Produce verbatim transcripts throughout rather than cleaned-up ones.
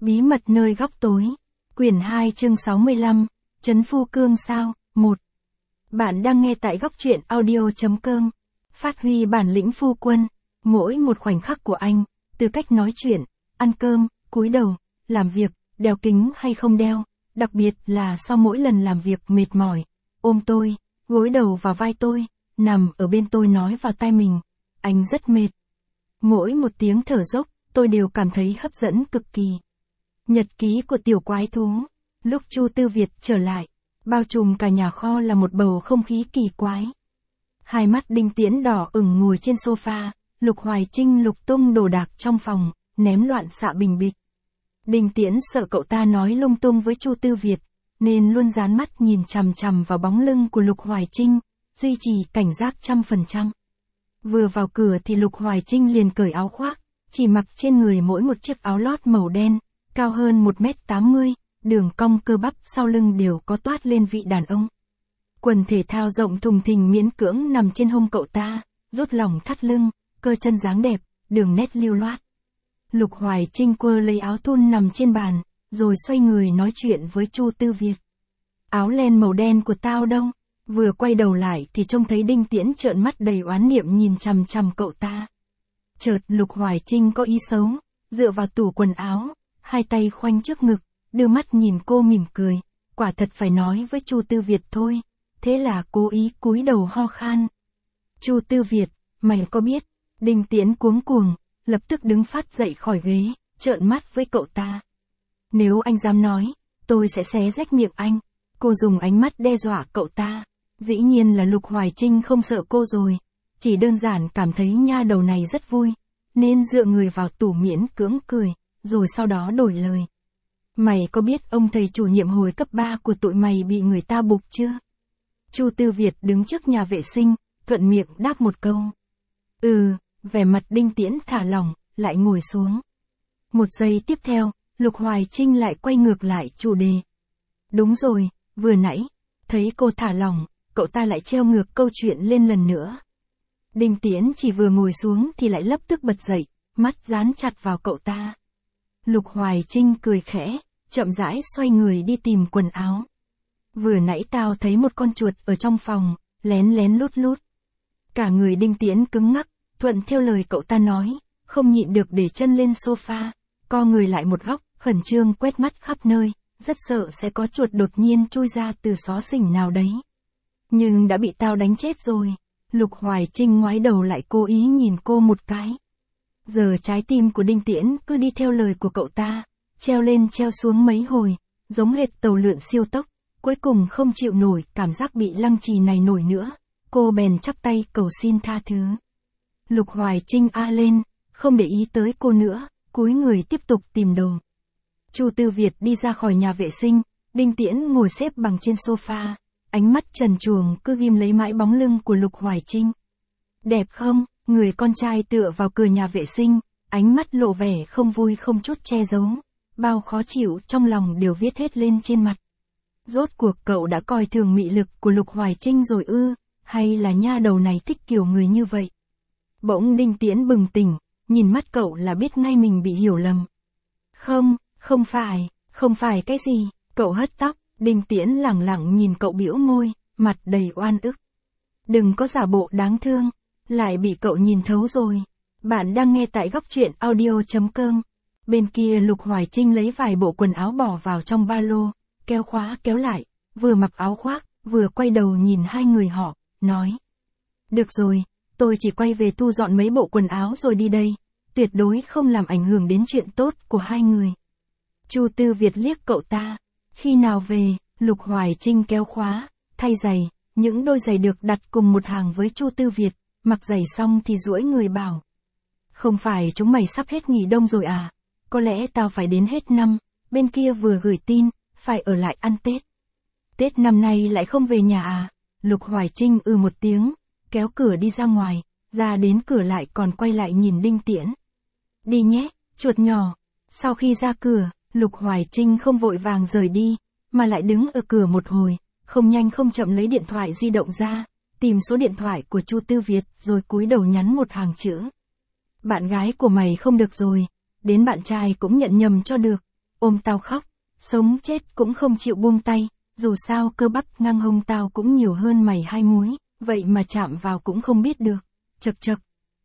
Bí mật nơi góc tối. Quyển hai chương sáu mươi lăm. Trấn Phu Cương sao? một. Bạn đang nghe tại góc truyện audio.com. Phát huy bản lĩnh phu quân. Mỗi một khoảnh khắc của anh, từ cách nói chuyện, ăn cơm, cúi đầu, làm việc, đeo kính hay không đeo, đặc biệt là sau mỗi lần làm việc mệt mỏi, ôm tôi, gối đầu vào vai tôi, nằm ở bên tôi nói vào tai mình, anh rất mệt. Mỗi một tiếng thở dốc, tôi đều cảm thấy hấp dẫn cực kỳ. Nhật ký của tiểu quái thú. Lúc Chu Tư Việt trở lại, bao trùm cả nhà kho là một bầu không khí kỳ quái. Hai mắt Đinh Tiễn đỏ ửng ngồi trên sofa, Lục Hoài Trinh lục tung đồ đạc trong phòng, ném loạn xạ bình bịch. Đinh Tiễn sợ cậu ta nói lung tung với Chu Tư Việt, nên luôn dán mắt nhìn chằm chằm vào bóng lưng của Lục Hoài Trinh, duy trì cảnh giác trăm phần trăm. Vừa vào cửa thì Lục Hoài Trinh liền cởi áo khoác, chỉ mặc trên người mỗi một chiếc áo lót màu đen, cao hơn một mét tám mươi, đường cong cơ bắp sau lưng đều có toát lên vị đàn ông. Quần thể thao rộng thùng thình miễn cưỡng nằm trên hông cậu ta, rút lỏng thắt lưng, cơ chân dáng đẹp, đường nét lưu loát. Lục Hoài Trinh quơ lấy áo thun nằm trên bàn, rồi xoay người nói chuyện với Chu Tư Việt. Áo len màu đen của tao đâu? Vừa quay đầu lại thì trông thấy Đinh Tiễn trợn mắt đầy oán niệm nhìn chằm chằm cậu ta. Chợt Lục Hoài Trinh có ý xấu, dựa vào tủ quần áo, hai tay khoanh trước ngực, đưa mắt nhìn cô mỉm cười, quả thật phải nói với Chu Tư Việt thôi, thế là cố ý cúi đầu ho khan. Chu Tư Việt, mày có biết? Đinh Tiễn cuống cuồng, lập tức đứng phát dậy khỏi ghế, trợn mắt với cậu ta. Nếu anh dám nói, tôi sẽ xé rách miệng anh. Cô dùng ánh mắt đe dọa cậu ta. Dĩ nhiên là Lục Hoài Trinh không sợ cô rồi, chỉ đơn giản cảm thấy nha đầu này rất vui, nên dựa người vào tủ miễn cưỡng cười, rồi sau đó đổi lời. Mày có biết ông thầy chủ nhiệm hồi cấp ba của tụi mày bị người ta bục chưa? Chu Tư Việt đứng trước nhà vệ sinh, thuận miệng đáp một câu. Ừ, vẻ mặt Đinh Tiễn thả lỏng, lại ngồi xuống. Một giây tiếp theo, Lục Hoài Trinh lại quay ngược lại chủ đề. Đúng rồi, vừa nãy, thấy cô thả lỏng, cậu ta lại treo ngược câu chuyện lên lần nữa. Đinh Tiễn chỉ vừa ngồi xuống thì lại lập tức bật dậy, mắt dán chặt vào cậu ta. Lục Hoài Trinh cười khẽ, chậm rãi xoay người đi tìm quần áo. Vừa nãy tao thấy một con chuột ở trong phòng, lén lén lút lút. Cả người Đinh Tiễn cứng ngắc, thuận theo lời cậu ta nói, không nhịn được để chân lên sofa, co người lại một góc, khẩn trương quét mắt khắp nơi, rất sợ sẽ có chuột đột nhiên chui ra từ xó xỉnh nào đấy. Nhưng đã bị tao đánh chết rồi. Lục Hoài Trinh ngoái đầu lại cố ý nhìn cô một cái. Giờ trái tim của Đinh Tiễn cứ đi theo lời của cậu ta, treo lên treo xuống mấy hồi, giống hệt tàu lượn siêu tốc, cuối cùng không chịu nổi cảm giác bị lăng trì này nổi nữa, cô bèn chắp tay cầu xin tha thứ. Lục Hoài Trinh a lên, không để ý tới cô nữa, cúi người tiếp tục tìm đồ. Chu Tư Việt đi ra khỏi nhà vệ sinh, Đinh Tiễn ngồi xếp bằng trên sofa, ánh mắt trần truồng cứ ghim lấy mãi bóng lưng của Lục Hoài Trinh. Đẹp không? Người con trai tựa vào cửa nhà vệ sinh, ánh mắt lộ vẻ không vui không chút che giấu, bao khó chịu trong lòng đều viết hết lên trên mặt. Rốt cuộc cậu đã coi thường mị lực của Lục Hoài Trinh rồi ư, hay là nha đầu này thích kiểu người như vậy? Bỗng Đinh Tiễn bừng tỉnh, nhìn mắt cậu là biết ngay mình bị hiểu lầm. Không, không phải, không phải cái gì, cậu hất tóc. Đinh Tiễn lẳng lặng nhìn cậu bĩu môi, mặt đầy oan ức. Đừng có giả bộ đáng thương, lại bị cậu nhìn thấu rồi. Bạn đang nghe tại góc truyện audio.com. Bên kia Lục Hoài Trinh lấy vài bộ quần áo bỏ vào trong ba lô, kéo khóa kéo lại, vừa mặc áo khoác, vừa quay đầu nhìn hai người họ, nói. Được rồi, tôi chỉ quay về thu dọn mấy bộ quần áo rồi đi đây, tuyệt đối không làm ảnh hưởng đến chuyện tốt của hai người. Chu Tư Việt liếc cậu ta. Khi nào về? Lục Hoài Trinh kéo khóa, thay giày, những đôi giày được đặt cùng một hàng với Chu Tư Việt, mặc giày xong thì duỗi người bảo. Không phải chúng mày sắp hết nghỉ đông rồi à? Có lẽ tao phải đến hết năm, bên kia vừa gửi tin, phải ở lại ăn Tết. Tết năm nay lại không về nhà à? Lục Hoài Trinh ừ một tiếng, kéo cửa đi ra ngoài, ra đến cửa lại còn quay lại nhìn Đinh Tiễn. Đi nhé, chuột nhỏ. Sau khi ra cửa, Lục Hoài Trinh không vội vàng rời đi, mà lại đứng ở cửa một hồi, không nhanh không chậm lấy điện thoại di động ra, tìm số điện thoại của Chu Tư Việt rồi cúi đầu nhắn một hàng chữ. Bạn gái của mày không được rồi, đến bạn trai cũng nhận nhầm cho được. ôm tao khóc, sống chết cũng không chịu buông tay, dù sao cơ bắp ngang hông tao cũng nhiều hơn mày hai múi, vậy mà chạm vào cũng không biết được, chật chật.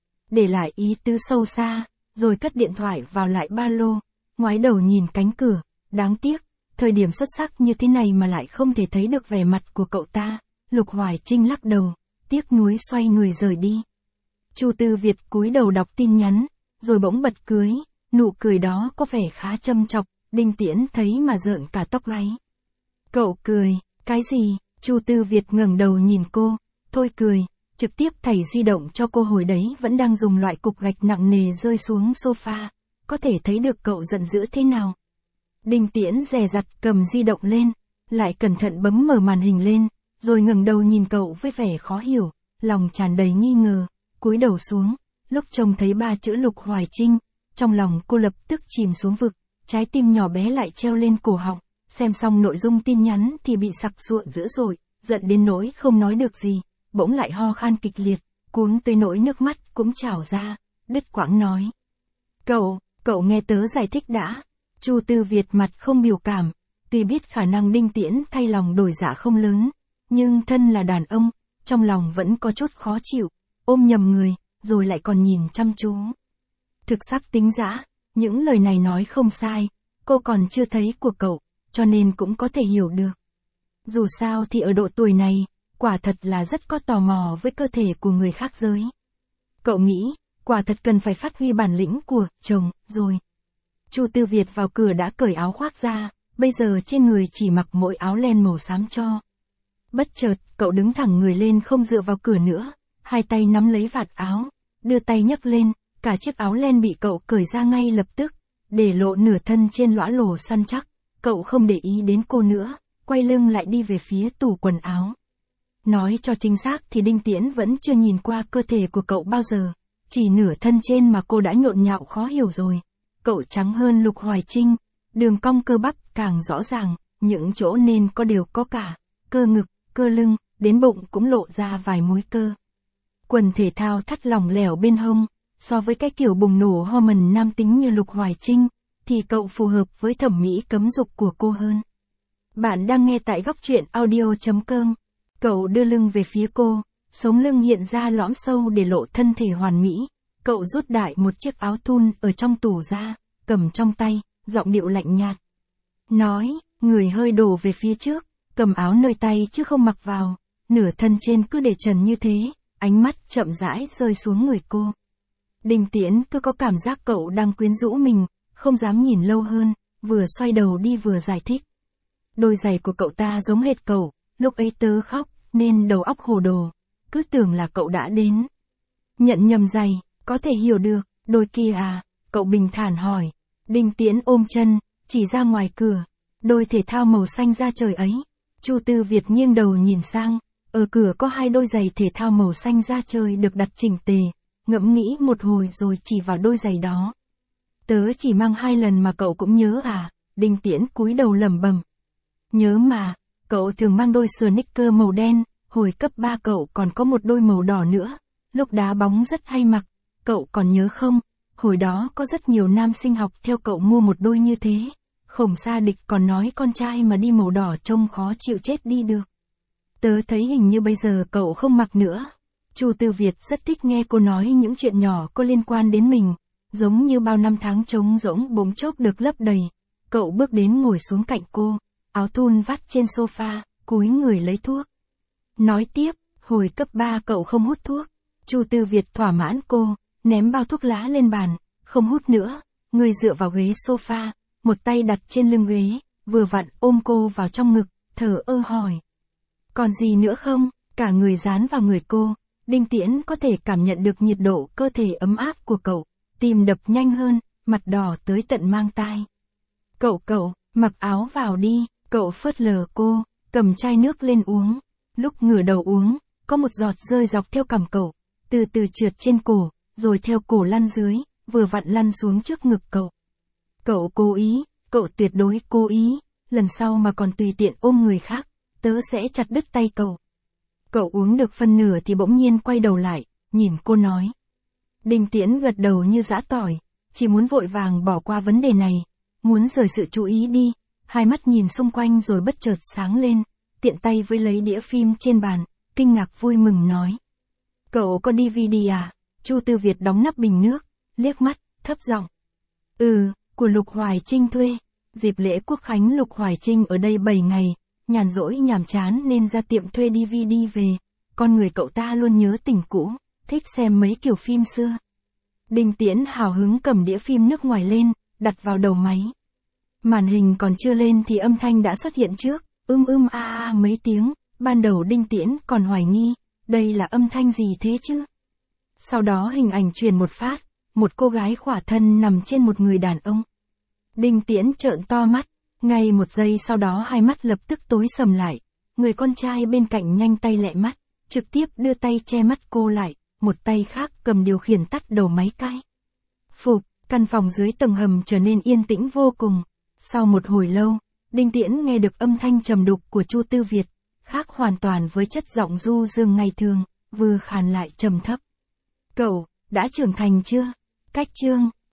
Để lại ý tứ sâu xa, rồi cất điện thoại vào lại ba lô, ngoái đầu nhìn cánh cửa, đáng tiếc, thời điểm xuất sắc như thế này mà lại không thể thấy được vẻ mặt của cậu ta. Lục Hoài Trinh lắc đầu, tiếc nuối xoay người rời đi. Chu Tư Việt cúi đầu đọc tin nhắn, rồi bỗng bật cười, nụ cười đó có vẻ khá châm chọc, Đinh Tiễn thấy mà rợn cả tóc gáy. Cậu cười, cái gì? Chu Tư Việt ngẩng đầu nhìn cô, thôi cười, trực tiếp thảy di động cho cô, hồi đấy vẫn đang dùng loại cục gạch nặng nề rơi xuống sofa, có thể thấy được cậu giận dữ thế nào. Đinh Tiễn dè dặt cầm di động lên, lại cẩn thận bấm mở màn hình lên, rồi ngẩng đầu nhìn cậu với vẻ khó hiểu, lòng tràn đầy nghi ngờ, cúi đầu xuống, lúc trông thấy ba chữ Lục Hoài Trinh, trong lòng cô lập tức chìm xuống vực, trái tim nhỏ bé lại treo lên cổ họng, xem xong nội dung tin nhắn thì bị sặc sụa dữ dội, giận đến nỗi không nói được gì, bỗng lại ho khan kịch liệt, cuống tới nỗi nước mắt cũng trào ra, đứt quãng nói. Cậu, cậu nghe tớ giải thích đã. Chu Tư Việt mặt không biểu cảm, tuy biết khả năng Đinh Tiễn thay lòng đổi dạ không lớn, nhưng thân là đàn ông, trong lòng vẫn có chút khó chịu, ôm nhầm người, rồi lại còn nhìn chăm chú. Thực sắc tính dã, những lời này nói không sai, cô còn chưa thấy của cậu, cho nên cũng có thể hiểu được. Dù sao thì ở độ tuổi này, quả thật là rất có tò mò với cơ thể của người khác giới. Cậu nghĩ, quả thật cần phải phát huy bản lĩnh của chồng, rồi. Chu Tư Việt vào cửa đã cởi áo khoác ra, bây giờ trên người chỉ mặc mỗi áo len màu xám cho. Bất chợt, cậu đứng thẳng người lên không dựa vào cửa nữa, hai tay nắm lấy vạt áo, đưa tay nhấc lên, cả chiếc áo len bị cậu cởi ra ngay lập tức, để lộ nửa thân trên lõa lồ săn chắc. Cậu không để ý đến cô nữa, quay lưng lại đi về phía tủ quần áo. Nói cho chính xác thì Đinh Tiễn vẫn chưa nhìn qua cơ thể của cậu bao giờ, chỉ nửa thân trên mà cô đã nhộn nhạo khó hiểu rồi. Cậu trắng hơn Lục Hoài Trinh, đường cong cơ bắp càng rõ ràng, những chỗ nên có đều có cả, cơ ngực, cơ lưng, đến bụng cũng lộ ra vài múi cơ. Quần thể thao thắt lỏng lẻo bên hông, so với cái kiểu bùng nổ hormone nam tính như Lục Hoài Trinh, thì cậu phù hợp với thẩm mỹ cấm dục của cô hơn. Bạn đang nghe tại góc truyện audio chấm com. Cậu đưa lưng về phía cô, sống lưng hiện ra lõm sâu để lộ thân thể hoàn mỹ. Cậu rút đại một chiếc áo thun ở trong tủ ra, cầm trong tay, giọng điệu lạnh nhạt. Nói, người hơi đổ về phía trước, cầm áo nơi tay chứ không mặc vào, nửa thân trên cứ để trần như thế, ánh mắt chậm rãi rơi xuống người cô. Đinh Tiễn cứ có cảm giác cậu đang quyến rũ mình, không dám nhìn lâu hơn, vừa xoay đầu đi vừa giải thích. Đôi giày của cậu ta giống hệt cậu, lúc ấy tớ khóc, nên đầu óc hồ đồ, cứ tưởng là cậu đã đến. Nhận nhầm giày, có thể hiểu được, đôi kia à, cậu bình thản hỏi. Đinh Tiễn ôm chân, chỉ ra ngoài cửa, đôi thể thao màu xanh da trời ấy. Chu Tư Việt nghiêng đầu nhìn sang, ở cửa có hai đôi giày thể thao màu xanh da trời được đặt chỉnh tề, ngẫm nghĩ một hồi rồi chỉ vào đôi giày đó. Tớ chỉ mang hai lần mà cậu cũng nhớ à? Đinh Tiễn cúi đầu lẩm bẩm. Nhớ mà, cậu thường mang đôi sneaker màu đen, hồi cấp ba cậu còn có một đôi màu đỏ nữa, lúc đá bóng rất hay mặc, cậu còn nhớ không? Hồi đó có rất nhiều nam sinh học theo cậu mua một đôi như thế. Khổng Sa Địch còn nói con trai mà đi màu đỏ trông khó chịu chết đi được. Tớ thấy hình như bây giờ cậu không mặc nữa. Chu Tư Việt rất thích nghe cô nói những chuyện nhỏ có liên quan đến mình, giống như bao năm tháng trống rỗng bỗng chốc được lấp đầy. Cậu bước đến ngồi xuống cạnh cô, áo thun vắt trên sofa, cúi người lấy thuốc. Nói tiếp, hồi cấp ba cậu không hút thuốc. Chu Tư Việt thỏa mãn cô, ném bao thuốc lá lên bàn, không hút nữa, người dựa vào ghế sofa, một tay đặt trên lưng ghế, vừa vặn ôm cô vào trong ngực, thở ơ hỏi. Còn gì nữa không? Cả người dán vào người cô, Đinh Tiễn có thể cảm nhận được nhiệt độ cơ thể ấm áp của cậu, tim đập nhanh hơn, mặt đỏ tới tận mang tai. Cậu cậu, mặc áo vào đi, cậu phớt lờ cô, cầm chai nước lên uống, lúc ngửa đầu uống, có một giọt rơi dọc theo cằm cậu, từ từ trượt trên cổ, rồi theo cổ lăn dưới, vừa vặn lăn xuống trước ngực cậu. Cậu cố ý, cậu tuyệt đối cố ý, lần sau mà còn tùy tiện ôm người khác, tớ sẽ chặt đứt tay cậu. Cậu uống được phân nửa thì bỗng nhiên quay đầu lại, nhìn cô nói. Đinh Tiễn gật đầu như giã tỏi, chỉ muốn vội vàng bỏ qua vấn đề này, muốn rời sự chú ý đi, hai mắt nhìn xung quanh rồi bất chợt sáng lên, tiện tay với lấy đĩa phim trên bàn, kinh ngạc vui mừng nói. Cậu có đê vê đê à? Chu Tư Việt đóng nắp bình nước, liếc mắt, thấp giọng. Ừ, của Lục Hoài Trinh thuê. Dịp lễ Quốc khánh Lục Hoài Trinh ở đây bảy ngày, nhàn rỗi nhàm chán nên ra tiệm thuê đê vê đê về. Con người cậu ta luôn nhớ tình cũ, thích xem mấy kiểu phim xưa. Đinh Tiễn hào hứng cầm đĩa phim nước ngoài lên, đặt vào đầu máy. Màn hình còn chưa lên thì âm thanh đã xuất hiện trước, ưm ưm a a mấy tiếng, ban đầu Đinh Tiễn còn hoài nghi, đây là âm thanh gì thế chứ? Sau đó hình ảnh truyền một phát, một cô gái khỏa thân nằm trên một người đàn ông. Đinh Tiễn trợn to mắt, ngay một giây sau đó hai mắt lập tức tối sầm lại, người con trai bên cạnh nhanh tay lẹ mắt, trực tiếp đưa tay che mắt cô lại, một tay khác cầm điều khiển tắt đầu máy cay. Phục, căn phòng dưới tầng hầm trở nên yên tĩnh vô cùng. Sau một hồi lâu, Đinh Tiễn nghe được âm thanh trầm đục của Chu Tư Việt, khác hoàn toàn với chất giọng du dương ngày thường, vừa khàn lại trầm thấp. Cậu, đã trưởng thành chưa? Cách chương